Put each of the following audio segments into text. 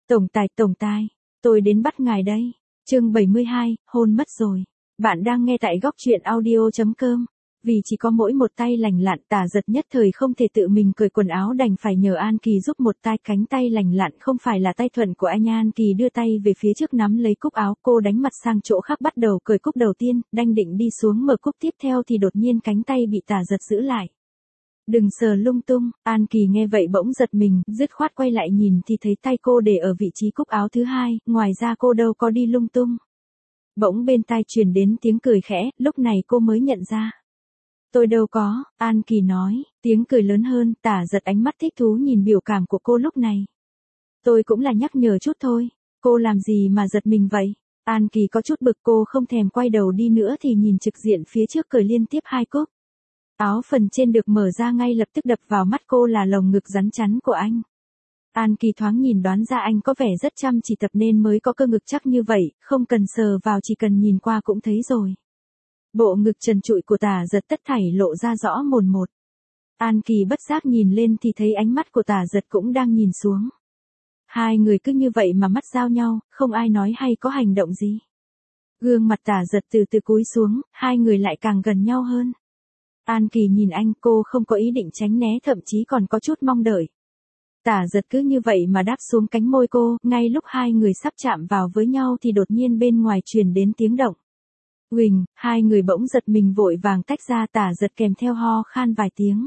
Tổng tài, tôi đến bắt ngài đây. Chương 72, hôn mất rồi. Bạn đang nghe tại góc truyện audio.com. Vì chỉ có mỗi một tay lành lặn, Tả Giật nhất thời không thể tự mình cởi quần áo, đành phải nhờ An Kỳ giúp một tay. Cánh tay lành lặn không phải là tay thuận của anh. An Kỳ đưa tay về phía trước nắm lấy cúc áo, cô đánh mặt sang chỗ khác bắt đầu cởi cúc đầu tiên, đang định đi xuống mở cúc tiếp theo thì đột nhiên cánh tay bị Tả Giật giữ lại. Đừng sờ lung tung. An Kỳ nghe vậy bỗng giật mình, dứt khoát quay lại nhìn thì thấy tay cô để ở vị trí cúc áo thứ hai, ngoài ra cô đâu có đi lung tung. Bỗng bên tai truyền đến tiếng cười khẽ, lúc này cô mới nhận ra. Tôi đâu có, An Kỳ nói, tiếng cười lớn hơn. Tả Giật ánh mắt thích thú nhìn biểu cảm của cô lúc này. Tôi cũng là nhắc nhở chút thôi, cô làm gì mà giật mình vậy? An Kỳ có chút bực, cô không thèm quay đầu đi nữa thì nhìn trực diện phía trước cởi liên tiếp hai cúc. Áo phần trên được mở ra, ngay lập tức đập vào mắt cô là lồng ngực rắn chắn của anh. An Kỳ thoáng nhìn đoán ra anh có vẻ rất chăm chỉ tập nên mới có cơ ngực chắc như vậy, không cần sờ vào chỉ cần nhìn qua cũng thấy rồi. Bộ ngực trần trụi của Tả Giật tất thảy lộ ra rõ mồn một. An Kỳ bất giác nhìn lên thì thấy ánh mắt của Tả Giật cũng đang nhìn xuống. Hai người cứ như vậy mà mắt giao nhau, không ai nói hay có hành động gì. Gương mặt Tả Giật từ từ cúi xuống, hai người lại càng gần nhau hơn. An Kỳ nhìn anh, cô không có ý định tránh né, thậm chí còn có chút mong đợi. Tả Giật cứ như vậy mà đáp xuống cánh môi cô, ngay lúc hai người sắp chạm vào với nhau thì đột nhiên bên ngoài truyền đến tiếng động. Huỳnh, hai người bỗng giật mình vội vàng tách ra, Tả Giật kèm theo ho khan vài tiếng.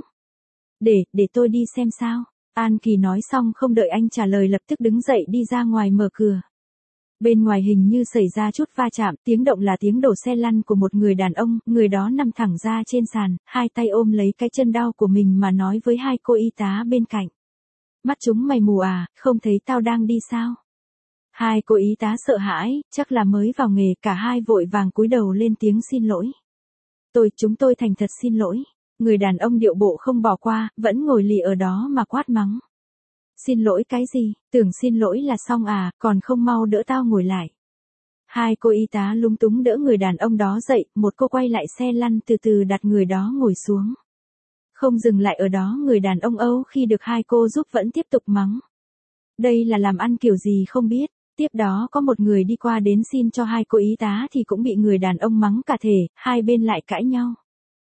Để tôi đi xem sao. An Kỳ nói xong không đợi anh trả lời lập tức đứng dậy đi ra ngoài mở cửa. Bên ngoài hình như xảy ra chút va chạm, tiếng động là tiếng đổ xe lăn của một người đàn ông, người đó nằm thẳng ra trên sàn, hai tay ôm lấy cái chân đau của mình mà nói với hai cô y tá bên cạnh. Mắt chúng mày mù à, không thấy tao đang đi sao? Hai cô y tá sợ hãi, chắc là mới vào nghề, cả hai vội vàng cúi đầu lên tiếng xin lỗi. Chúng tôi thành thật xin lỗi. Người đàn ông điệu bộ không bỏ qua, vẫn ngồi lì ở đó mà quát mắng. Xin lỗi cái gì, tưởng xin lỗi là xong à, còn không mau đỡ tao ngồi lại. Hai cô y tá lúng túng đỡ người đàn ông đó dậy, một cô quay lại xe lăn từ từ đặt người đó ngồi xuống. Không dừng lại ở đó, người đàn ông Âu khi được hai cô giúp vẫn tiếp tục mắng. Đây là làm ăn kiểu gì không biết. Tiếp đó có một người đi qua đến xin cho hai cô y tá thì cũng bị người đàn ông mắng cả thể, hai bên lại cãi nhau.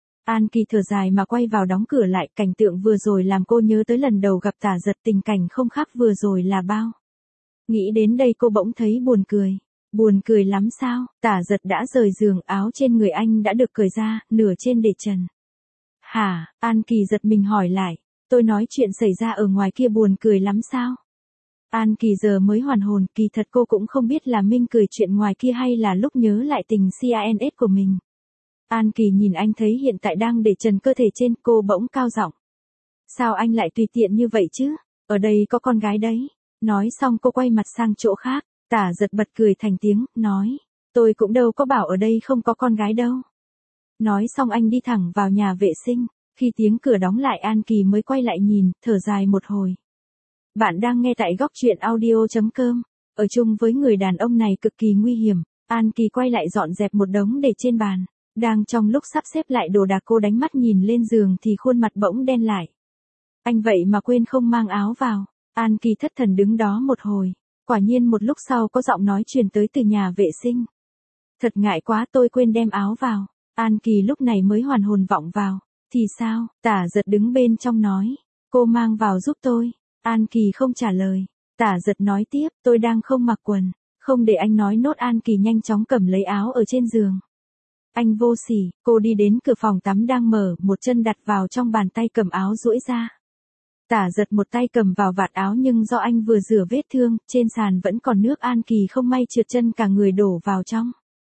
An Kỳ thở dài mà quay vào đóng cửa lại, cảnh tượng vừa rồi làm cô nhớ tới lần đầu gặp Tả Giật, tình cảnh không khác vừa rồi là bao. Nghĩ đến đây cô bỗng thấy buồn cười. Buồn cười lắm sao? Tả Giật đã rời giường, áo trên người anh đã được cởi ra, nửa trên để trần. Hả? An Kỳ giật mình hỏi lại. Tôi nói chuyện xảy ra ở ngoài kia buồn cười lắm sao? An Kỳ giờ mới hoàn hồn, kỳ thật cô cũng không biết là Minh cười chuyện ngoài kia hay là lúc nhớ lại tình CINS của mình. An Kỳ nhìn anh thấy hiện tại đang để trần cơ thể trên, cô bỗng cao giọng. Sao anh lại tùy tiện như vậy chứ? Ở đây có con gái đấy. Nói xong cô quay mặt sang chỗ khác. Tả Giật bật cười thành tiếng, nói. Tôi cũng đâu có bảo ở đây không có con gái đâu. Nói xong anh đi thẳng vào nhà vệ sinh. Khi tiếng cửa đóng lại, An Kỳ mới quay lại nhìn, thở dài một hồi. Bạn đang nghe tại góc truyện audio.com. Ở chung với người đàn ông này cực kỳ nguy hiểm. An Kỳ quay lại dọn dẹp một đống để trên bàn. Đang trong lúc sắp xếp lại đồ đạc, cô đánh mắt nhìn lên giường thì khuôn mặt bỗng đen lại. Anh vậy mà quên không mang áo vào. An Kỳ thất thần đứng đó một hồi. Quả nhiên một lúc sau có giọng nói truyền tới từ nhà vệ sinh. Thật ngại quá, tôi quên đem áo vào. An Kỳ lúc này mới hoàn hồn vọng vào. Thì sao? Tả Giật đứng bên trong nói. Cô mang vào giúp tôi. An Kỳ không trả lời. Tả Giật nói tiếp, tôi đang không mặc quần. Không để anh nói nốt, An Kỳ nhanh chóng cầm lấy áo ở trên giường. Anh vô sỉ. Cô đi đến cửa phòng tắm đang mở, một chân đặt vào trong bàn tay cầm áo duỗi ra. Tả Giật một tay cầm vào vạt áo nhưng do anh vừa rửa vết thương, trên sàn vẫn còn nước. An Kỳ không may trượt chân, cả người đổ vào trong.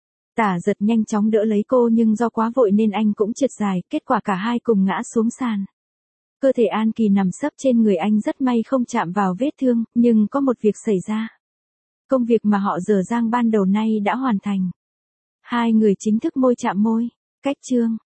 Tả Giật nhanh chóng đỡ lấy cô nhưng do quá vội nên anh cũng trượt dài, kết quả cả hai cùng ngã xuống sàn. Cơ thể An Kỳ nằm sấp trên người anh, rất may không chạm vào vết thương, nhưng có một việc xảy ra. Công việc mà họ dở dang ban đầu nay đã hoàn thành. Hai người chính thức môi chạm môi. Cách chương.